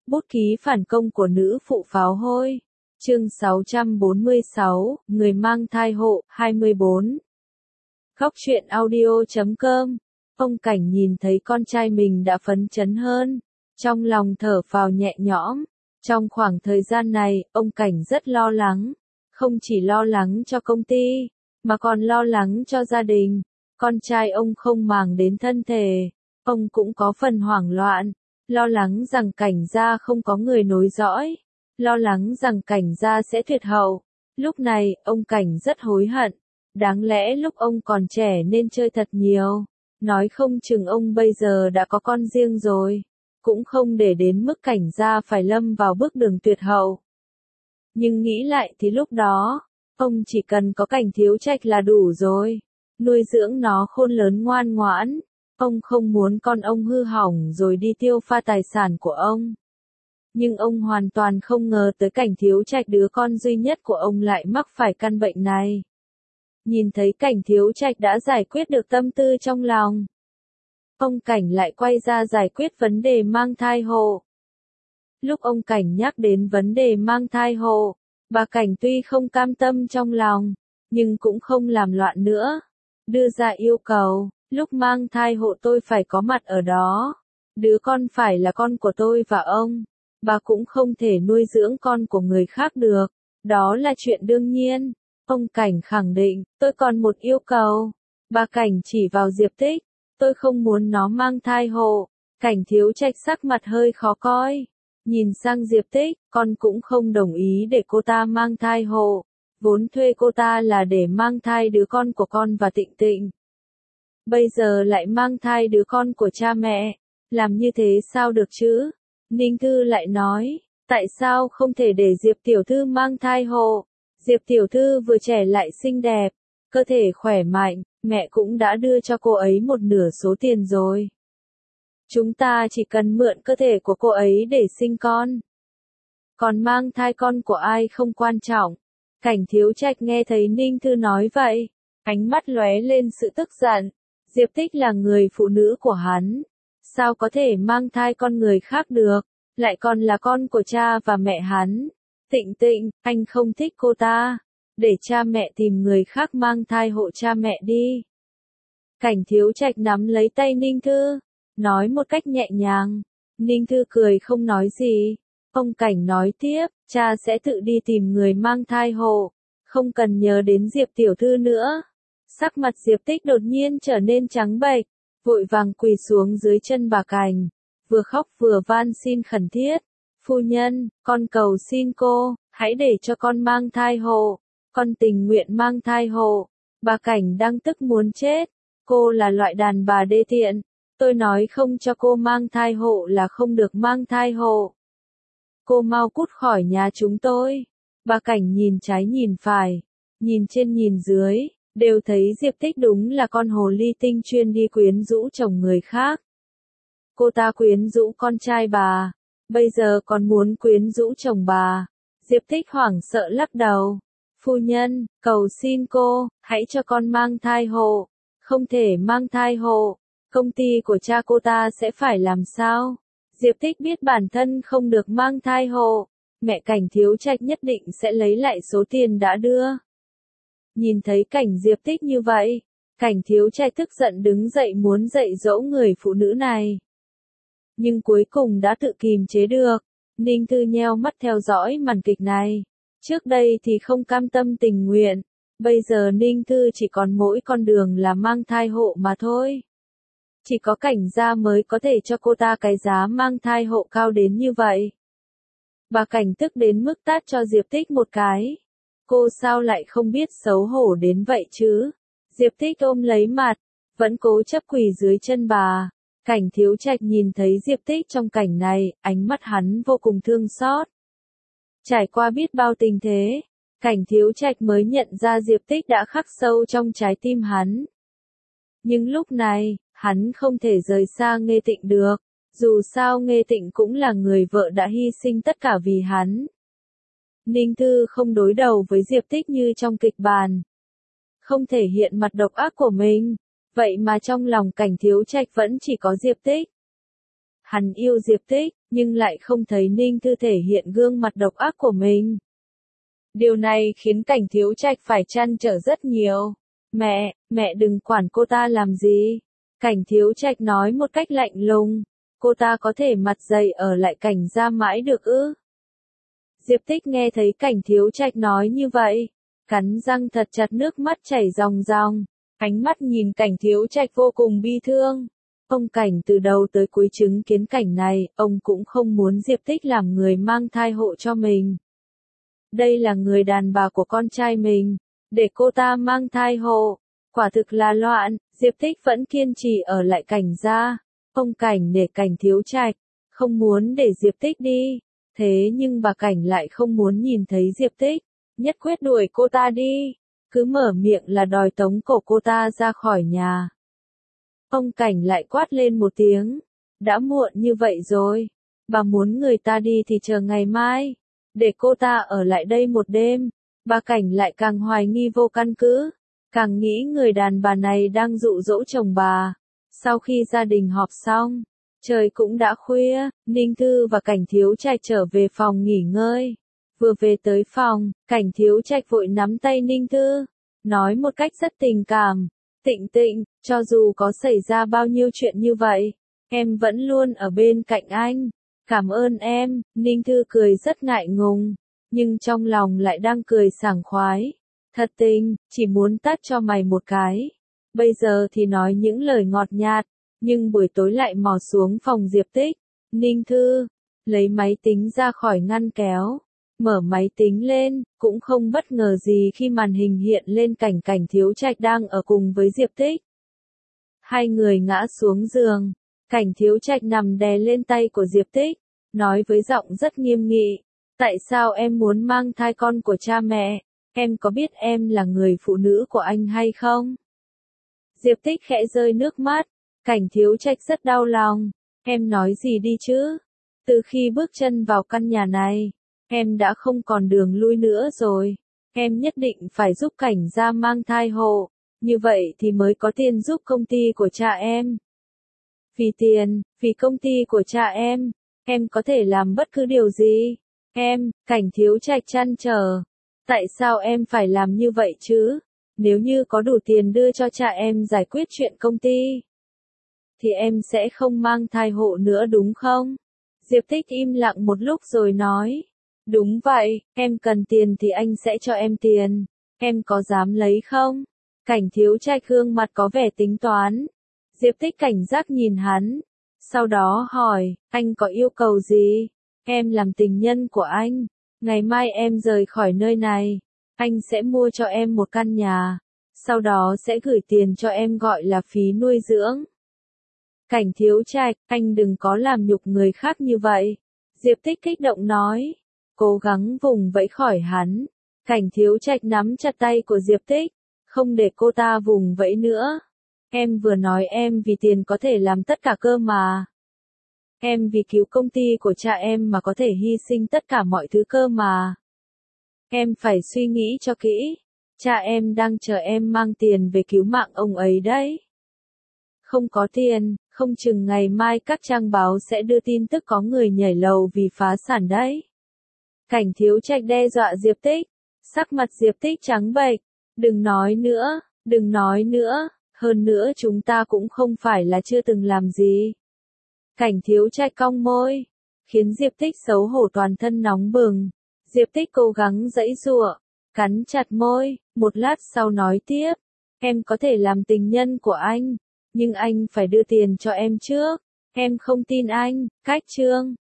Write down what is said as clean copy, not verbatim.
Bút ký phản công của nữ phụ pháo hôi. Chương 646, người mang thai hộ, 24. Góc truyện audio.com. Ông Cảnh nhìn thấy con trai mình đã phấn chấn hơn, trong lòng thở phào nhẹ nhõm. Trong khoảng thời gian này, ông Cảnh rất lo lắng, không chỉ lo lắng cho công ty, mà còn lo lắng cho gia đình. Con trai ông không màng đến thân thể, ông cũng có phần hoảng loạn, lo lắng rằng Cảnh gia không có người nối dõi, lo lắng rằng Cảnh gia sẽ tuyệt hậu. Lúc này, ông Cảnh rất hối hận, đáng lẽ lúc ông còn trẻ nên chơi thật nhiều, nói không chừng ông bây giờ đã có con riêng rồi, cũng không để đến mức Cảnh gia phải lâm vào bước đường tuyệt hậu. Nhưng nghĩ lại thì lúc đó, ông chỉ cần có Cảnh Thiếu Trạch là đủ rồi, nuôi dưỡng nó khôn lớn ngoan ngoãn. Ông không muốn con ông hư hỏng rồi đi tiêu pha tài sản của ông. Nhưng ông hoàn toàn không ngờ tới Cảnh Thiếu Trạch, đứa con duy nhất của ông, lại mắc phải căn bệnh này. Nhìn thấy Cảnh Thiếu Trạch đã giải quyết được tâm tư trong lòng, ông Cảnh lại quay ra giải quyết vấn đề mang thai hộ. Lúc ông Cảnh nhắc đến vấn đề mang thai hộ, bà Cảnh tuy không cam tâm trong lòng, nhưng cũng không làm loạn nữa, đưa ra yêu cầu. Lúc mang thai hộ tôi phải có mặt ở đó. Đứa con phải là con của tôi và ông. Bà cũng không thể nuôi dưỡng con của người khác được. Đó là chuyện đương nhiên. Ông Cảnh khẳng định, tôi còn một yêu cầu. Bà Cảnh chỉ vào Diệp Tích. Tôi không muốn nó mang thai hộ. Cảnh Thiếu Trạch sắc mặt hơi khó coi. Nhìn sang Diệp Tích, con cũng không đồng ý để cô ta mang thai hộ. Vốn thuê cô ta là để mang thai đứa con của con và Tịnh Tịnh. Bây giờ lại mang thai đứa con của cha mẹ, làm như thế sao được chứ? Ninh Thư lại nói, tại sao không thể để Diệp Tiểu Thư mang thai hộ? Diệp Tiểu Thư vừa trẻ lại xinh đẹp, cơ thể khỏe mạnh, mẹ cũng đã đưa cho cô ấy một nửa số tiền rồi. Chúng ta chỉ cần mượn cơ thể của cô ấy để sinh con. Còn mang thai con của ai không quan trọng. Cảnh Thiếu Trạch nghe thấy Ninh Thư nói vậy, ánh mắt lóe lên sự tức giận. Diệp Tích là người phụ nữ của hắn, sao có thể mang thai con người khác được, lại còn là con của cha và mẹ hắn. Tịnh Tịnh, anh không thích cô ta, để cha mẹ tìm người khác mang thai hộ cha mẹ đi. Cảnh Thiếu Trạch nắm lấy tay Ninh Thư, nói một cách nhẹ nhàng. Ninh Thư cười không nói gì. Ông Cảnh nói tiếp, cha sẽ tự đi tìm người mang thai hộ, không cần nhớ đến Diệp Tiểu Thư nữa. Sắc mặt Diệp Tích đột nhiên trở nên trắng bệch, vội vàng quỳ xuống dưới chân bà Cảnh, vừa khóc vừa van xin khẩn thiết. Phu nhân, con cầu xin cô, hãy để cho con mang thai hộ, con tình nguyện mang thai hộ. Bà Cảnh đang tức muốn chết, cô là loại đàn bà đê tiện, tôi nói không cho cô mang thai hộ là không được mang thai hộ. Cô mau cút khỏi nhà chúng tôi. Bà Cảnh nhìn trái nhìn phải, nhìn trên nhìn dưới, đều thấy Diệp Tích đúng là con hồ ly tinh chuyên đi quyến rũ chồng người khác. Cô ta quyến rũ con trai bà, bây giờ còn muốn quyến rũ chồng bà. Diệp Tích hoảng sợ lắc đầu. Phu nhân, cầu xin cô, hãy cho con mang thai hộ. Không thể mang thai hộ, công ty của cha cô ta sẽ phải làm sao? Diệp Tích biết bản thân không được mang thai hộ, mẹ Cảnh Thiếu Trạch nhất định sẽ lấy lại số tiền đã đưa. Nhìn thấy cảnh Diệp Tích như vậy, Cảnh Thiếu Trạch tức giận đứng dậy muốn dạy dỗ người phụ nữ này. Nhưng cuối cùng đã tự kìm chế được. Ninh Thư nheo mắt theo dõi màn kịch này. Trước đây thì không cam tâm tình nguyện, bây giờ Ninh Thư chỉ còn mỗi con đường là mang thai hộ mà thôi. Chỉ có Cảnh gia mới có thể cho cô ta cái giá mang thai hộ cao đến như vậy. Bà Cảnh tức đến mức tát cho Diệp Tích một cái. Cô sao lại không biết xấu hổ đến vậy chứ? Diệp Tích ôm lấy mặt, vẫn cố chấp quỳ dưới chân bà. Cảnh Thiếu Trạch nhìn thấy Diệp Tích trong cảnh này, ánh mắt hắn vô cùng thương xót. Trải qua biết bao tình thế, Cảnh Thiếu Trạch mới nhận ra Diệp Tích đã khắc sâu trong trái tim hắn. Nhưng lúc này, hắn không thể rời xa Nghê Tịnh được, dù sao Nghê Tịnh cũng là người vợ đã hy sinh tất cả vì hắn. Ninh Thư không đối đầu với Diệp Tích như trong kịch bản, không thể hiện mặt độc ác của mình, vậy mà trong lòng Cảnh Thiếu Trạch vẫn chỉ có Diệp Tích. Hắn yêu Diệp Tích, nhưng lại không thấy Ninh Thư thể hiện gương mặt độc ác của mình. Điều này khiến Cảnh Thiếu Trạch phải trăn trở rất nhiều. Mẹ đừng quản cô ta làm gì. Cảnh Thiếu Trạch nói một cách lạnh lùng. Cô ta có thể mặt dày ở lại Cảnh gia mãi được ư? Diệp Tích nghe thấy Cảnh Thiếu Trạch nói như vậy, cắn răng thật chặt, nước mắt chảy ròng ròng, ánh mắt nhìn Cảnh Thiếu Trạch vô cùng bi thương. Ông Cảnh từ đầu tới cuối chứng kiến cảnh này, ông cũng không muốn Diệp Tích làm người mang thai hộ cho mình. Đây là người đàn bà của con trai mình, để cô ta mang thai hộ, quả thực là loạn. Diệp Tích vẫn kiên trì ở lại Cảnh gia. Ông Cảnh nể Cảnh Thiếu Trạch, không muốn để Diệp Tích đi. Thế nhưng bà Cảnh lại không muốn nhìn thấy Diệp Tích, nhất quyết đuổi cô ta đi, cứ mở miệng là đòi tống cổ cô ta ra khỏi nhà. Ông Cảnh lại quát lên một tiếng, đã muộn như vậy rồi, bà muốn người ta đi thì chờ ngày mai, để cô ta ở lại đây một đêm. Bà Cảnh lại càng hoài nghi vô căn cứ, càng nghĩ người đàn bà này đang dụ dỗ chồng bà. Sau khi gia đình họp xong, trời cũng đã khuya, Ninh Thư và Cảnh Thiếu Trạch trở về phòng nghỉ ngơi. Vừa về tới phòng, Cảnh Thiếu Trạch vội nắm tay Ninh Thư, nói một cách rất tình cảm, Tịnh, cho dù có xảy ra bao nhiêu chuyện như vậy, em vẫn luôn ở bên cạnh anh. Cảm ơn em. Ninh Thư cười rất ngại ngùng, nhưng trong lòng lại đang cười sảng khoái. Thật tình, chỉ muốn tát cho mày một cái. Bây giờ thì nói những lời ngọt nhạt, nhưng buổi tối lại mò xuống phòng Diệp Tích. Ninh Thư lấy máy tính ra khỏi ngăn kéo, mở máy tính lên, cũng không bất ngờ gì khi màn hình hiện lên cảnh Cảnh Thiếu Trạch đang ở cùng với Diệp Tích. Hai người ngã xuống giường, Cảnh Thiếu Trạch nằm đè lên tay của Diệp Tích, nói với giọng rất nghiêm nghị, tại sao em muốn mang thai con của cha mẹ, em có biết em là người phụ nữ của anh hay không? Diệp Tích khẽ rơi nước mắt, Cảnh Thiếu Trạch rất đau lòng, em nói gì đi chứ? Từ khi bước chân vào căn nhà này, em đã không còn đường lui nữa rồi, em nhất định phải giúp Cảnh gia mang thai hộ, như vậy thì mới có tiền giúp công ty của cha em. Vì tiền, vì công ty của cha em có thể làm bất cứ điều gì. Cảnh Thiếu Trạch trăn trở, tại sao em phải làm như vậy chứ? Nếu như có đủ tiền đưa cho cha em giải quyết chuyện công ty, thì em sẽ không mang thai hộ nữa đúng không? Diệp Tích im lặng một lúc rồi nói, đúng vậy, em cần tiền thì anh sẽ cho em tiền, em có dám lấy không? Cảnh Thiếu Trạch gương mặt có vẻ tính toán. Diệp Tích cảnh giác nhìn hắn, sau đó hỏi, anh có yêu cầu gì? Em làm tình nhân của anh, ngày mai em rời khỏi nơi này, anh sẽ mua cho em một căn nhà, sau đó sẽ gửi tiền cho em gọi là phí nuôi dưỡng. Cảnh Thiếu Trạch, anh đừng có làm nhục người khác như vậy. Diệp Tích kích động nói, cố gắng vùng vẫy khỏi hắn. Cảnh Thiếu Trạch nắm chặt tay của Diệp Tích, không để cô ta vùng vẫy nữa. Em vừa nói em vì tiền có thể làm tất cả cơ mà. Em vì cứu công ty của cha em mà có thể hy sinh tất cả mọi thứ cơ mà. Em phải suy nghĩ cho kỹ. Cha em đang chờ em mang tiền về cứu mạng ông ấy đấy. Không có tiền, không chừng ngày mai các trang báo sẽ đưa tin tức có người nhảy lầu vì phá sản đấy. Cảnh Thiếu Trạch đe dọa Diệp Tích. Sắc mặt Diệp Tích trắng bệch. Đừng nói nữa, hơn nữa chúng ta cũng không phải là chưa từng làm gì. Cảnh Thiếu Trạch cong môi, khiến Diệp Tích xấu hổ toàn thân nóng bừng. Diệp Tích cố gắng giãy giụa, cắn chặt môi, một lát sau nói tiếp, em có thể làm tình nhân của anh, nhưng anh phải đưa tiền cho em trước, em không tin anh. Cách chương